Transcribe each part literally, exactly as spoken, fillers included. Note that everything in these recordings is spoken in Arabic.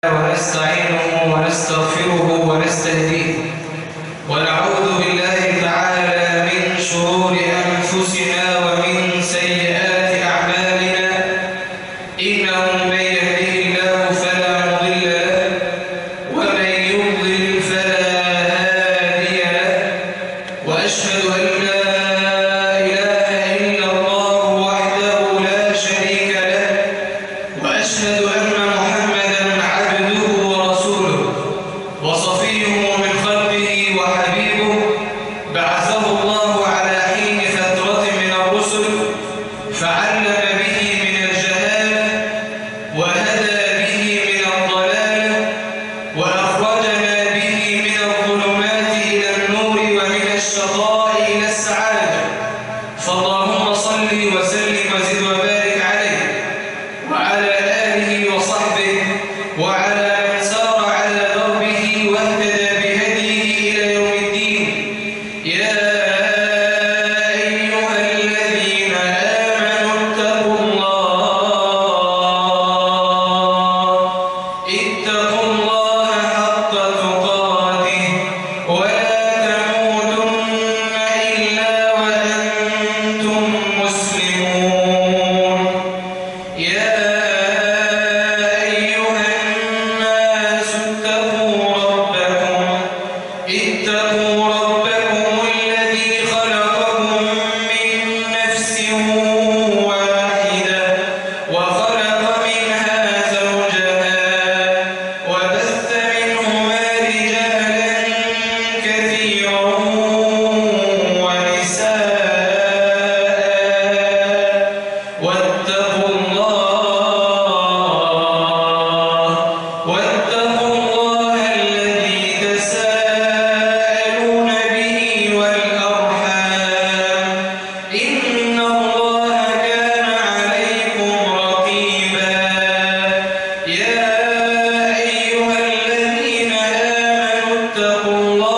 ونستعينه ونستغفره ونستهديه ونعوذ بالله تعالى من شرور أنفسنا ومن سيئات أعمالنا إنه من يهده الله فلا مضل له ومن يضلل فلا هادي له وأشهد أن لا إله إلا الله وحده لا شريك له وأشهد أن محمدا عبده ورسوله وصفيه من خلقه وحبيبه بعثه الله على حين فترة من الرسل فعلم به من الجهالة وهدى به من الضلالة وأخرجنا به من الظلمات إلى النور ومن الشقاء إلى السعادة فاللهم صل وسلم وزد وبارك عليه وعلى آله وصحبه وعلى من سار على دربه واهتدى بهديه إلى يوم الدين يا أيها الذين آمنوا اتقوا الله اتقوا الله حق تقاته ولا تموتن إلا وأنتم مسلمون يا أيها الناس اتقوا ربكم اتقوا ربكم الذي خلقكم من نفس واحدة وخلق منها زوجها وبث منهما رجالا كثيرا ونساء واتقوا الله واتقوا الله الذي تساءلون به والأرحام إن الله كان عليكم رقيبا يا أيها الذين آمنوا اتقوا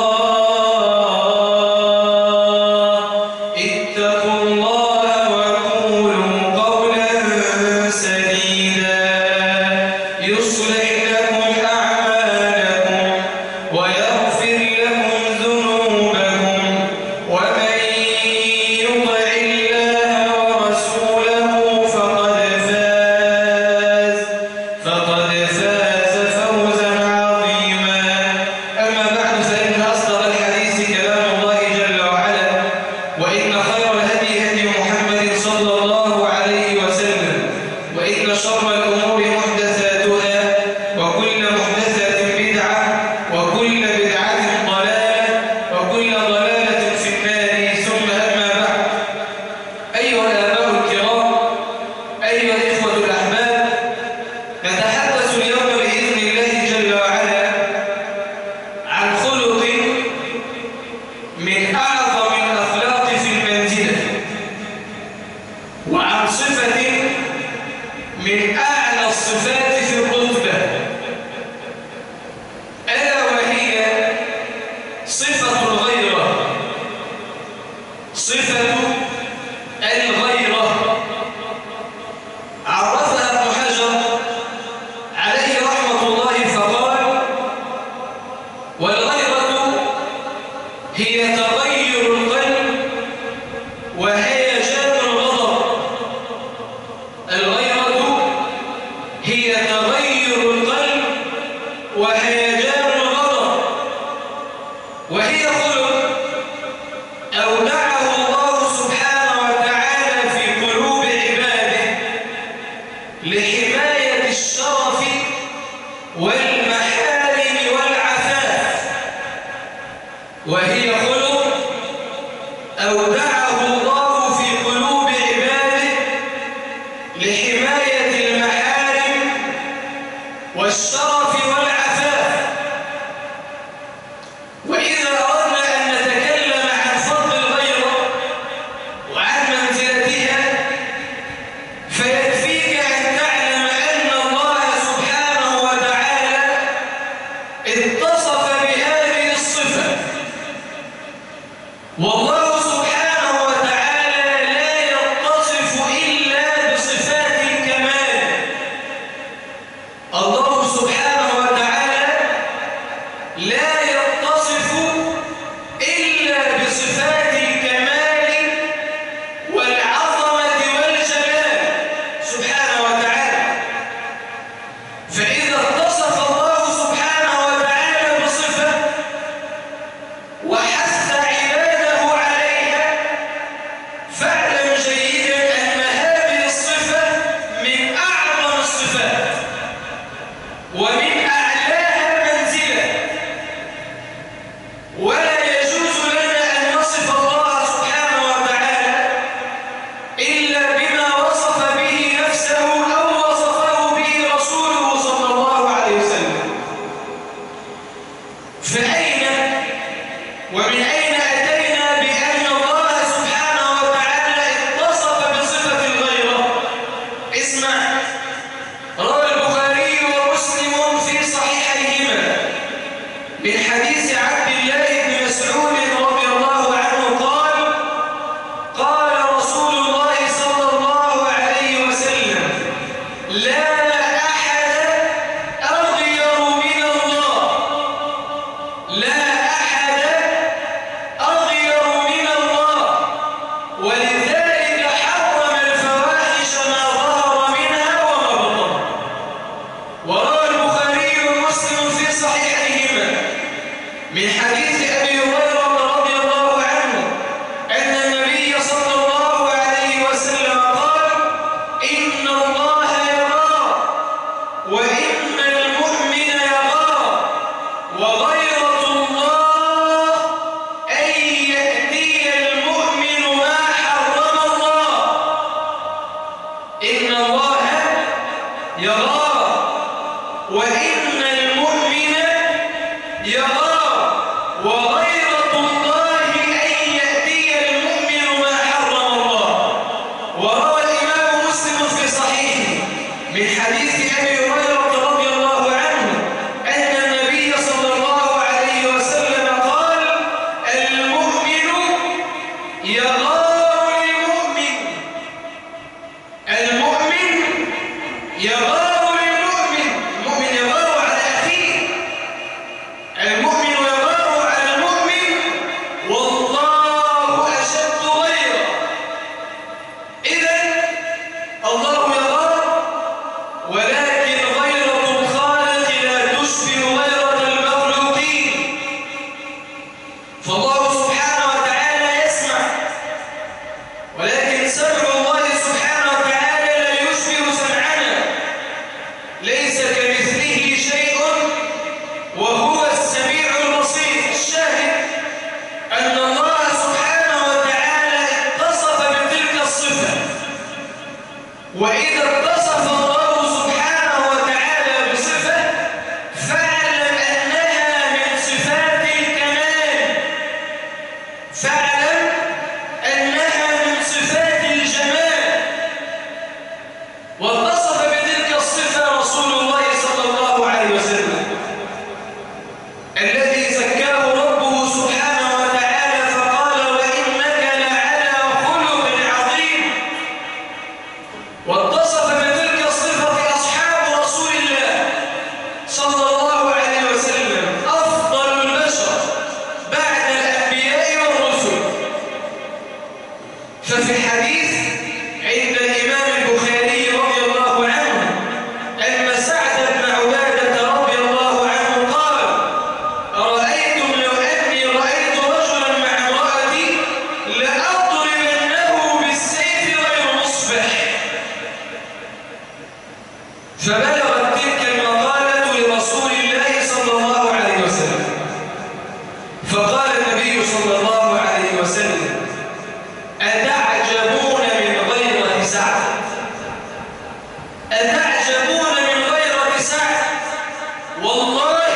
الله اتقوا الله وقولوا قولا سديدا يصلح لكم أعمالكم ويغفر لكم ذنوبكم ومن يطع الله ورسوله فقد فاز فقد فاز فوزا عظيما أما بعد فإن أصدق الحديث كلام الله جل وعلا وإن خير الهدي هدي محمد صلى الله عليه وسلم وإن شر الأمور محدثاتها وكل محدثة بدعة وكل بدعة ضلالة وكل ضلالة في النار ثم أما بعد أيها الآباء الكرام أيها الإخوة الأحباب نتحدث اليوم بإذن الله جل وعلا عن خلق من أعظم الأخلاق في المنزلة وعن صفة من أعلى الصفات في الرتبة ألا وهي صفة الغيرة صفة الغيرة عرفها ابن حجر عليه رحمة الله فقال والغيرة هي تغير القلب وهيجان الغضب الغيرة هي تغير القلب وهيجان الغضب وهي خلق أودعه الله سبحانه وتعالى في قلوب عباده لحماية الشرف والمحارم والعفاف وهي خلق أودعه الله في قلوب عباده لحماية المحارم والشرف والعفاف وإذا أردنا أن نتكلم عن فضل الغيرة وعن منزلتها فيكفيك أن تعلم أن الله سبحانه وتعالى اتصف بهذه الصفة والله سبحانه وتعالى لا يتصف إلا بصفات الكمال الله سبحانه من حديث عبد الله بن مسعود رضي الله عنه قال قال رسول الله صلى الله عليه وسلم لا أحد أغير من الله لا أحد أغير من الله ولذلك حرم الفواحش ما ظهر منها وما بطن. وروى البخاري ومسلم في صحيحيهما من حديث أبي هريرة رضي الله عنه أن النبي صلى الله عليه وسلم قال إن الله يغار وإن المؤمن يغار وغيرة الله أن يأتي المؤمن ما حرم الله. إن الله يغار وإن المؤمن يغار وغيرة الله أن يأتي المؤمن ما حرم الله. وروى الإمام مسلم في صحيحه من حديث أبي هريرة رضي الله عنه أن النبي صلى الله عليه وسلم قال المؤمن يغار للمؤمن المؤمن يغار للمؤمن المؤمن يغار على أخيه المؤمن يغار على المؤمن والله أشد غيره. إذن الله يغار ولكن غيرة الخالق لا تشبه غيرة المخلوقين. فالله سبحانه وتعالى يسمع ولكن سمع الله سبحانه وتعالى لا يشبه سمعنا. ليس كمثله شيء وهو السميع البصير. الشاهد أن الله سبحانه وتعالى اتصف بتلك الصفة. وإذا اتصف الله سبحانه وتعالى بصفة فاعلم أنها من صفات الكمال فاعلم أنها من صفات الجمال. واتصف بتلك الصفة رسول الله صلى الله عليه وسلم الذي زكاه ربه سبحانه وتعالى فقال وإنك لعلى خلق عظيم. واتصف بتلك الصفة أصحاب رسول الله صلى الله عليه وسلم أفضل البشر بعد الأنبياء والرسل. ففي حديث عند الإمام البخاري رضي الله عنه أن سعد بن عبادة رضي الله عنه قال أرأيتم لو أني رأيت رجلا مع امرأتي لأضربنه بالسيف غير مصبح. فبلغت تلك المقالة لرسول الله صلى الله عليه وسلم فقال النبي صلى الله عليه وسلم أتعجبون من غيرة سعد أتعجبون من غيرة سعد والله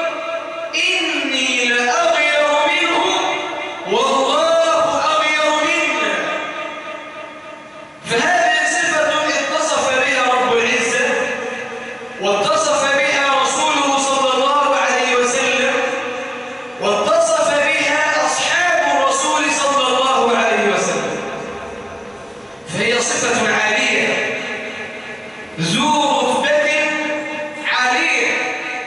إني لأغير منه والله أغير منا. فهذه صفة اتصف بها رب العزة واتصف بها رسوله صلى الله عليه وسلم واتصف بها أصحاب الرسول صلى الله عليه وسلم. فهي صفة عالية ذو رتبة عالية.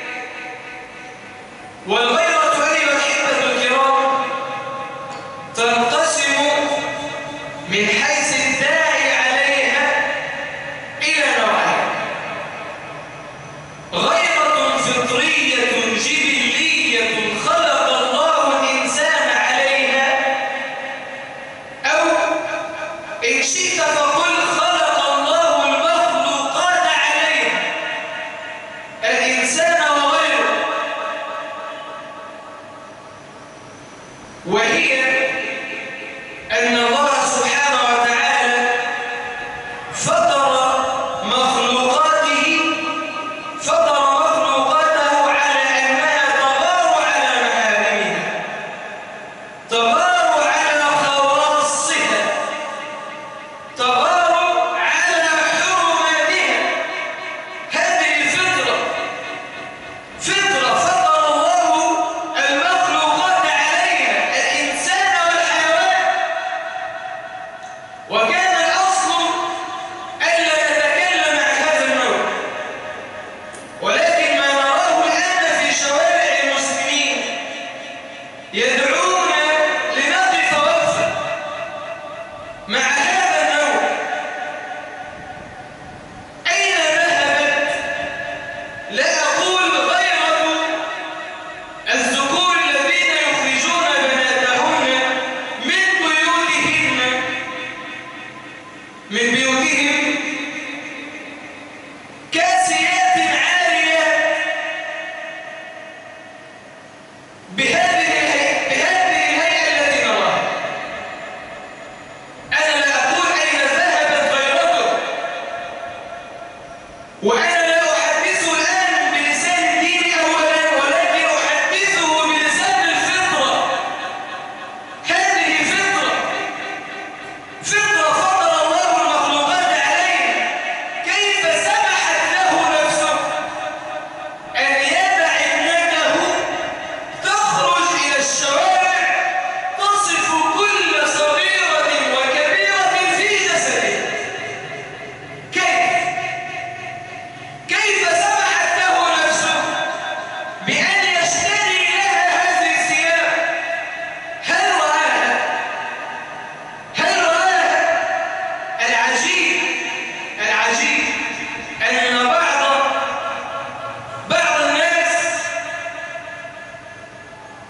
والغيرة أيها الأحبة الكرام تنقسم من حيث الداعي عليها إلى نوعين: غيرة فطرية جبلية خلق الله الإنسان عليها، أو إن شئت فقل خلق الله المخلوقات عليها الإنسان وغيره.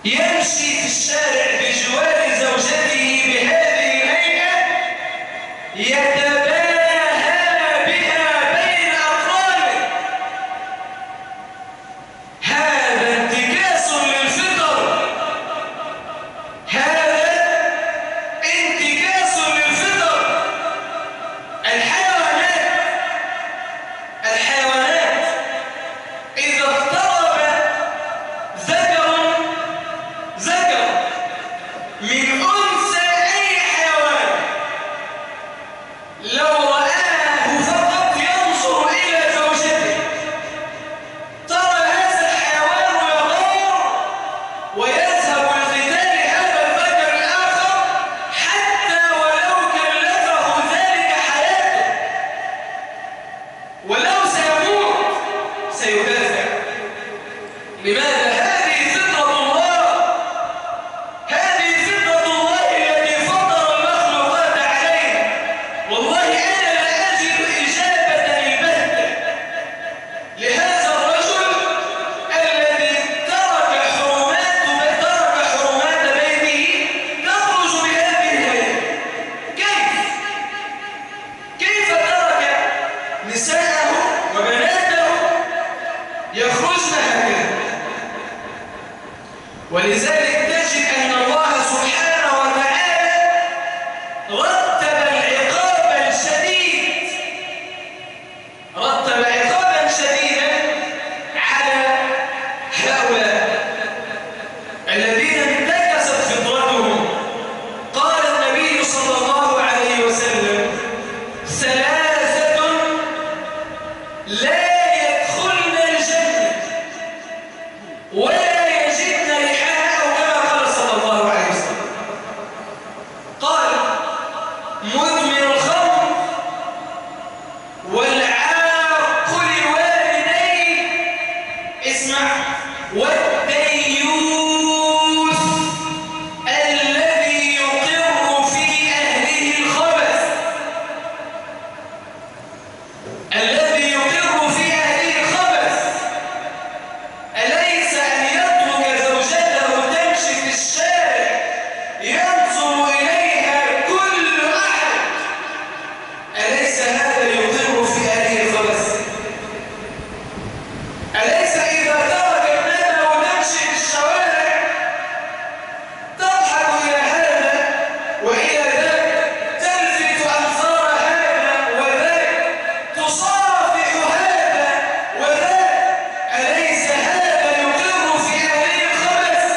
يمشي في الشارع بجوار زوجته بهذه الهيئة يتباهى بها بين أقرانه. هذا انتكاس للفطر، هذا انتكاس للفطر. الحيوانات الحيوانات إذا اقترب ذكر ذكر من أنثى أي حيوان لو رآه فقط ينظر إلى زوجته ترى هذا الحيوان يغير ويذهب لقتال هذا الذكر الآخر حتى ولو كلفه ذلك حياته، ولو سيموت سيدافع. لماذا؟ هذه فطرة الله، هذه فطرة الله التي فطر المخلوقات عليها. والله أنا لا أجد إجابة البتة لهذا الرجل الذي ترك حرمات ترك حرمات بيته تخرج بهذه الهيئة. كيف؟ كيف ترك نساءه وبناته يخرجن هكذا؟ ولذلك تجد أن الله سبحانه وتعالى رتب العقاب الشديد رتب عقابا شديدا على هؤلاء الذين انتكست فطرتهم. قال النبي صلى الله عليه وسلم: ثلاثة لا يدخلن الجنة ولا يجدن ريحها، أو كما قال صلى الله عليه وسلم. قال: مدمن الخمر، والعاق لوالديه، اسمع، والديوث الذي يقر في أهله الخبث، الذي يقر في أهله الخبث. أليس أن يترك زوجته تمشي في الشارع ينظر إليها كل أحد؟ أليس هذا يقر في أهله الخبث؟ أليس إذا ترك ابنته تمشي في الشوارع تضحك إلى هذا وإلى ذاك، تلفت أنظار هذا وذاك، تصافح هذا وذاك؟ أليس هذا يقر في أهله الخبث؟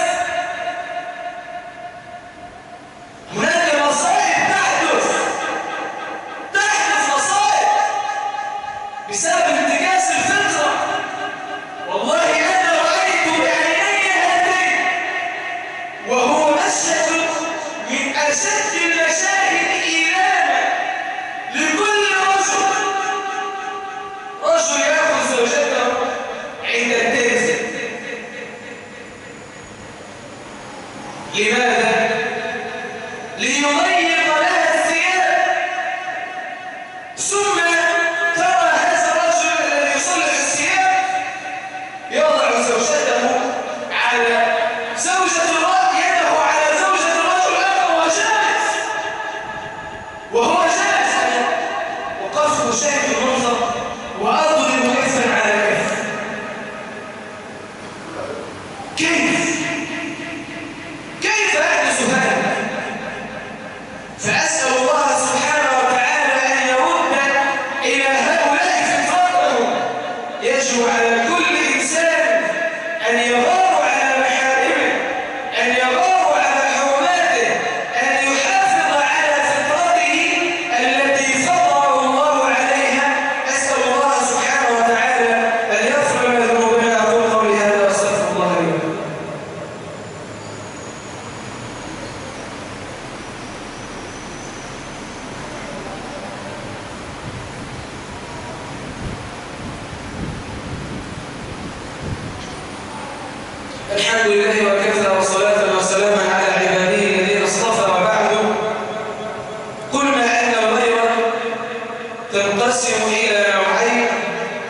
هناك مصائب تحدث تحدث مصائب بسبب انتكاس الفطرة. والله أنا رأيت بعيني هاتين، وهو مشهد من أشد المشاهد إيلاما لكل رجل. رجل يأخذ زوجته عند الترس. لماذا؟ ليضيق لها الثياب. ثم ترى هذا الرجل الذي يصلح الثياب يضع زوجته على زوجة الرجل، يده على زوجة الرجل الآخر وهو جالس وهو جالس أنا وقفت أشاهد المنظر وأضرب كفا على كف. كيف؟ كيف يحدث هذا؟ فأسأل الله سبحانه وتعالى أن يرد إلى هؤلاء فطرتهم. يجب على كل إنسان أن يغار على محارمه، أن يغار على حرماته، أن يحافظ على فطرته التي فطره الله عليها. أسأل الله سبحانه وتعالى أن يغفر لنا ذنوبنا. أقول قولي هذا وأستغفر الله لي ولكم. الحمد لله وكفى، وصلاة وسلاما على عباده الذين اصطفى، وبعد. قلنا أن الغيرة تنقسم إلى نوعين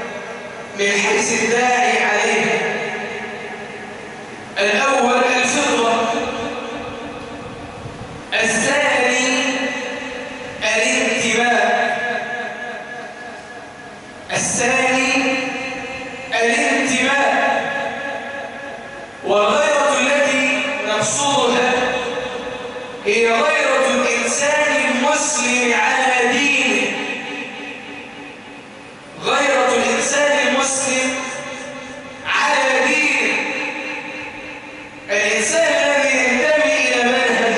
من حيث الداعي عليه. الأول الفطرة المسلم على دينه، غيرة الإنسان المسلم على دينه. الإنسان الذي ينتمي إلى منهج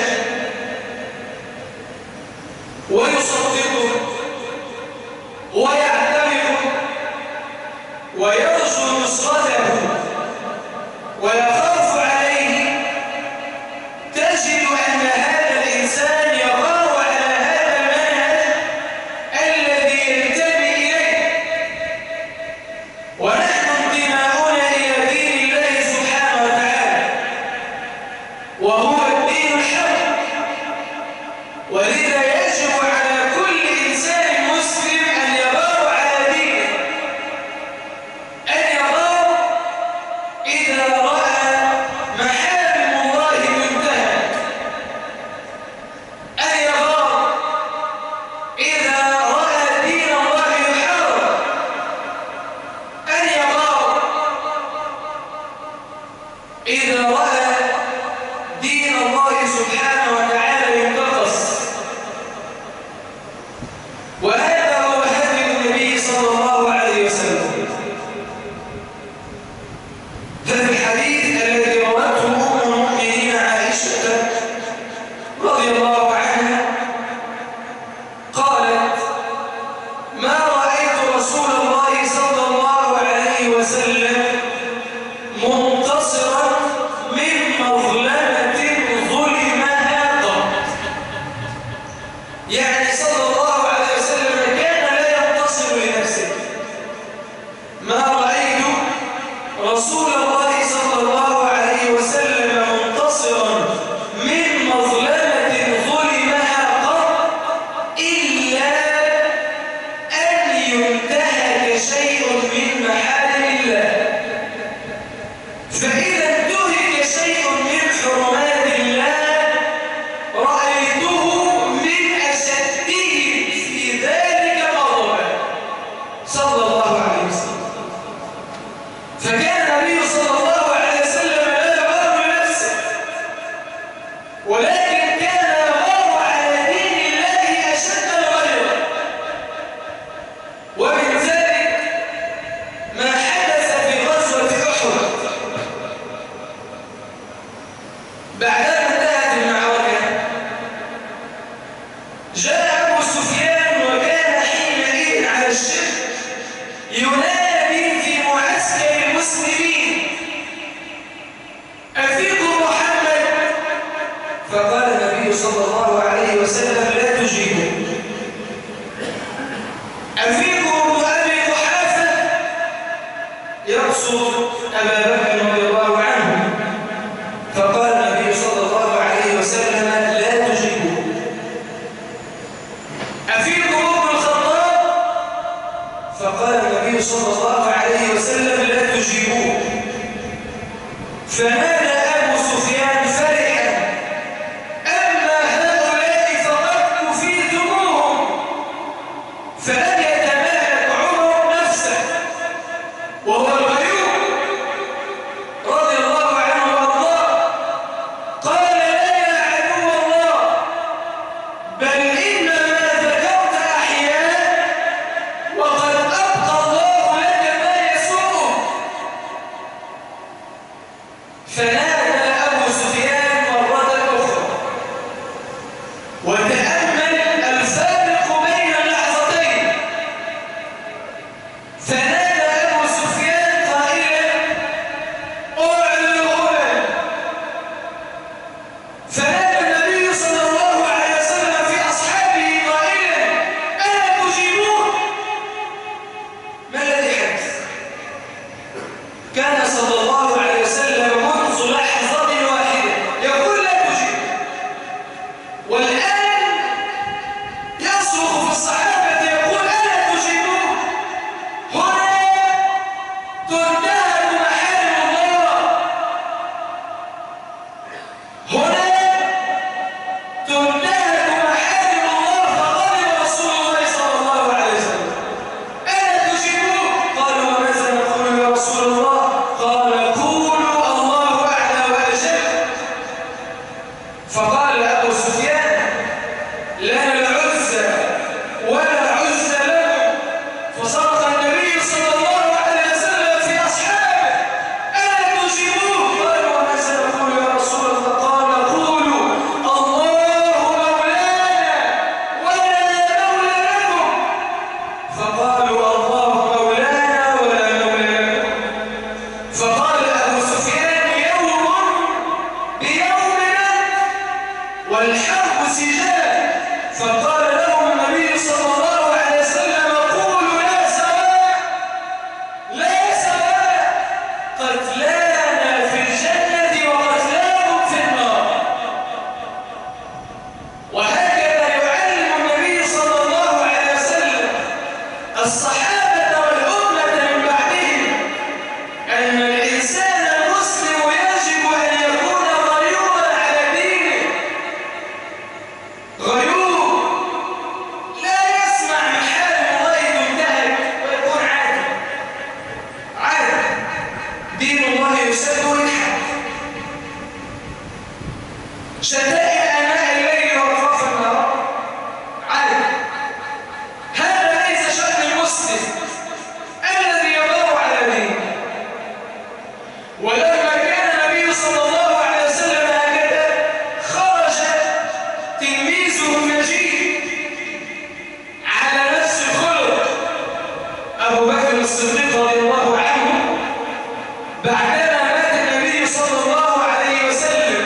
ويصدقه ويعتمده ويرجو نصرته ويخاف عليه، تجد أن هذا الإنسان يغار على هذا المنهج الذي ينتمي إليه. ونحن انتماؤنا إلى دين الله سبحانه وتعالى وهو الدين الحق، ولذا يجب على كل إنسان مسلم أن يغار على دينه، أن يغار إذا رأى محارم الله منتهكة، أن يغار إذا رأى دين الله يحارب، أن يغار إذا رأى دين الله سبحانه وتعالى ينتقص. وهذا هو هدي النبي صلى الله عليه وسلم. ففي الحديث الذي روته أم المؤمنين عائشة رضي الله عنها قالت: ما رأيت رسول الله صلى الله عليه وسلم منتصرا من مظلمة ظلمها قط. يعني صلى الله عليه وسلم كان لا ينتصر لنفسه. ما رأيت رسول الله صلى الله عليه وسلم منتصرا من مظلمة ظلمها قط إلا أن ينتهك شيء من محارم الله. فإذا انتهك شيء من حرمات الله رأيته من أشدهم في ذلك غضبا صلى الله عليه وسلم. فكان النبي صلى الله عليه وسلم لا يغار لنفسه، ولكن كان يغار على دين الله أشد الغيرة. ومن ذلك ما حدث في غزوة أحد. بعدما انتهت المعركة جاء أبو سفيان وكان حينئذ على الشرك ينادي في معسكر المسلمين: أفيكم محمد؟ فقال النبي صلى الله عليه وسلم: لا تجيبوا. أفيكم ابن أبي قحافة؟ يقصد أبا بكر رضي الله عنه. فقال النبي صلى الله عليه وسلم: لا تجيبوا. أفيكم ابن الخطاب؟ فقال النبي صلى الله عليه وسلم: لا تجيبوه. فنادى أبو سفيان فرحا: أما هؤلاء فقد كفيتموهم. فلم يتمالك عمر نفسه وهو الغيور رضي الله عنه وارضاه، قال: لا يا عدو الله، بل إنما ذكرت أحياء وقد أبقى الله لك ما يسوءك. فنادى أبو سفيان مرة أخرى، وتأمل الفارق بين اللحظتين. فنادى أبو سفيان قائلا: أعلو هنا. فنادى النبي صلى الله عليه وسلم في أصحابه قائلا: ألا تجيبون؟ ما الذي حدث؟ كان صلى الله عليه وسلم منذ لحظة سجال، فقال لهم النبي صلى الله عليه وسلم قولوا لا سواء لا سواء، قتلانا في الجنة وقتلاكم في النار. وهكذا يعلم النبي صلى الله عليه وسلم الصحابة والأمة من بعدهم أن الإنسان المسلم يجب أن يكون غيورا على دينه، غيور لا يسمع محال الله ينتهك ويكون عادي عادي، دين الله يسد ويحب، شتائم آناء الليل وأطراف النهار عادي. هذا ليس شأن المسلم الذي يدور على دينه. ولما كان النبي صلى الله عليه وسلم هكذا خرج تلميذه النجيب على نفس الخلق أبو بكر الصديق رضي الله عنه، بعدما مات النبي صلى الله عليه وسلم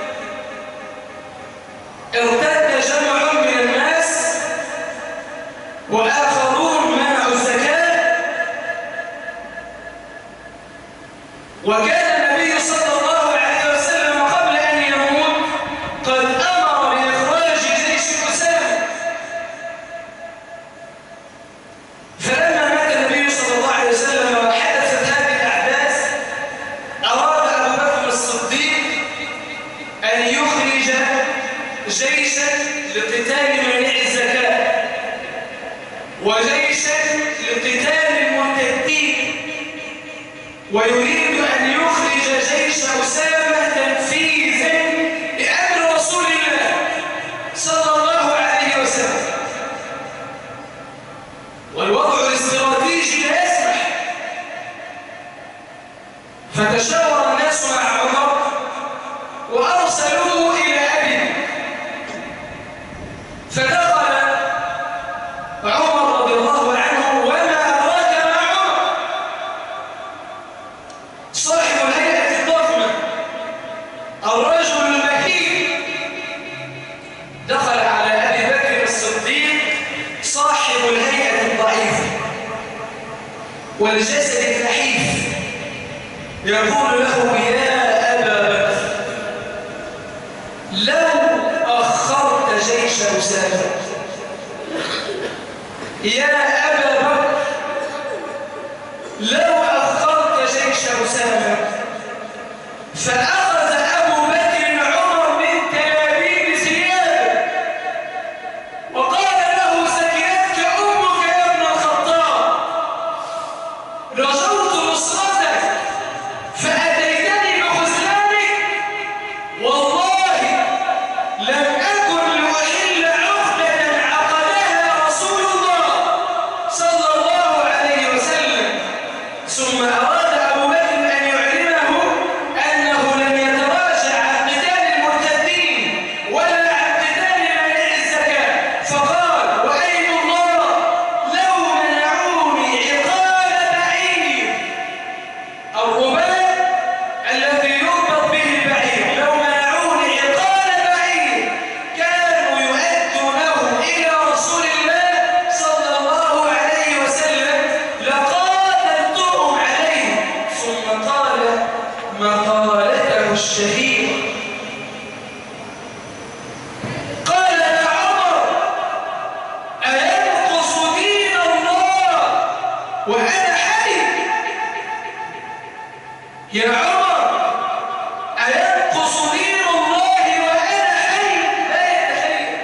ارتد جمع من الناس وآخرون منعوا الزكاة، وكان النبي صلى الله عليه وسلم قبل أن يموت قد أمر بإخراج جيش أسامة. فلما مات النبي صلى الله عليه وسلم وحدثت هذه الأحداث، أراد أبو بكر الصديق أن يخرج جيشا لقتال مانع الزكاة وجيشا لقتال المرتدين، ويريد أن يخرج جيش أسامة تنفيذا لأمر رسول الله صلى الله عليه وسلم. والوضع الاستراتيجي لا يسمح، فتشاور الناس مع عمر وأرسلوه إلى أبي، فدخل عمر رضي الله عنه وما أدراك ما عمر، صاحب الهيئة الضخمة الرجل المهيب، دخل على أبي بكر الصديق صاحب الهيئة الضعيفة والجسد النحيف، يقول له يا أبا بكر لو أخرت جيش أسامة، يا أبا بكر لو أخرت جيش أسامة. فأخذ أبو بكر عمر من تلابيب ثيابه وقال له سكنتك أمك يا ابن الخطاب، رجوت نصرتك فأتيتني بخذلانك، والله لم أكن لأحل عقدة عقدها رسول الله صلى الله عليه وسلم. ثم أراد أبو بكر أن يعلمه أنه لم يتراجع عن قتال المرتدين ولا عن قتال مانع الزكاة، فقال وأيم الله لو منعوني عقال بعير، الرباط الذي يربط به البعير، لو منعوني عقال بعير كانوا يؤدونه إلى رسول الله صلى الله عليه وسلم لقاتلتهم عليه. ثم قال مقالته الشهيرة، قال يا عمر أينقص دين الله وأنا حي؟ يا عمر أينقص دين الله وأنا حي؟ لا يتخيل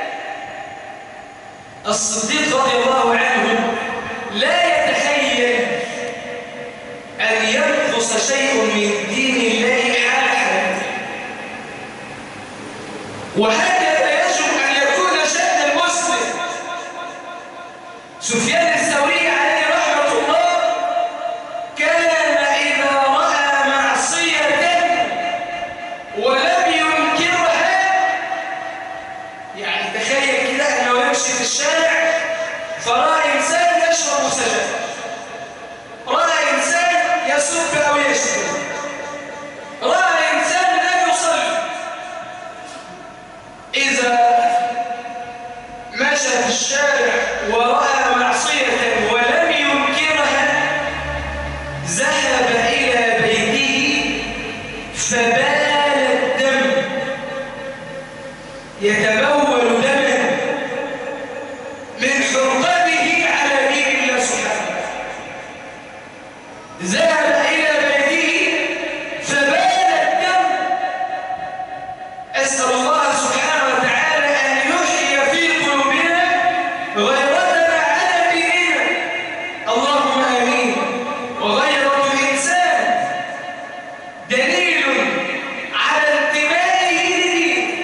الصديق رضي الله عنه، لا يتخيل أن ينقص شيء من دين الله حال حياته. وهكذا يجب أن يكون شأن المسلم. سفيان الثوري عليه رحمة الله كان إذا رأى معصية ولم ينكرها، يعني تخيل كده أنه يمشي في الشارع فرأى إنسان يشرب سجاير، رأى إنسان يسب أو يشتم، رأى إنسان لا يصلي، فبال الدم يتبول دما من حرقته على دين الله سبحانه. ذهب إلى بيته فبال الدم. أسأل الله سبحانه وتعالى أن يحيي في قلوبنا غيرتنا على ديننا. اللهم آمين. وغيرة الإنسان دليل على انتمائه لدين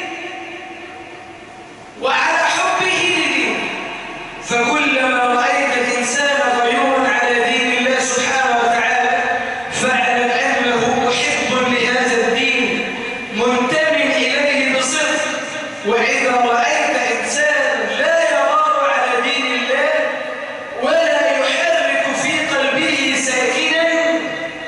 وعلى حبه لدين. فكلما رأيت الإنسان غيورا على دين الله سبحانه وتعالى فاعلم أنه محب لهذا الدين منتم إليه بصدق. وإذا رأيت إنسان لا يغار على دين الله ولا يحرك في قلبه ساكنا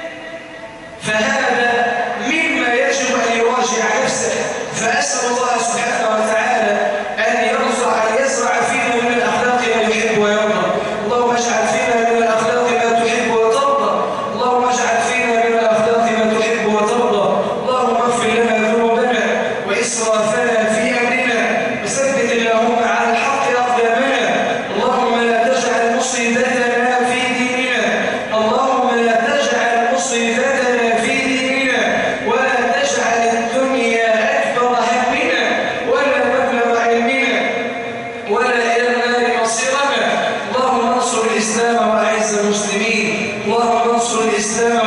فهذا مما يجب أن يراجع نفسه. فأسأل الله سبحانه وتعالى أن يرزع أن يزرع فينا من الأخلاق ما يحب ويرضى. اللهم اجعل فينا من الأخلاق ما تحب وترضى. اللهم اجعل فينا من الأخلاق ما تحب وترضى. اللهم اغفر لنا ذنوبنا وإسرافنا في أمرنا وثبت اللهم على الحق أقدامنا. اللهم لا تجعل مصيبتنا في ديننا. اللهم لا تجعل مصيبتنا في ديننا ولا تجعل الدنيا أكبر همنا ولا مبلغ علمنا ولا إلى النار مصيرنا. اللهم انصر الإسلام وأعز المسلمين. اللهم انصر الإسلام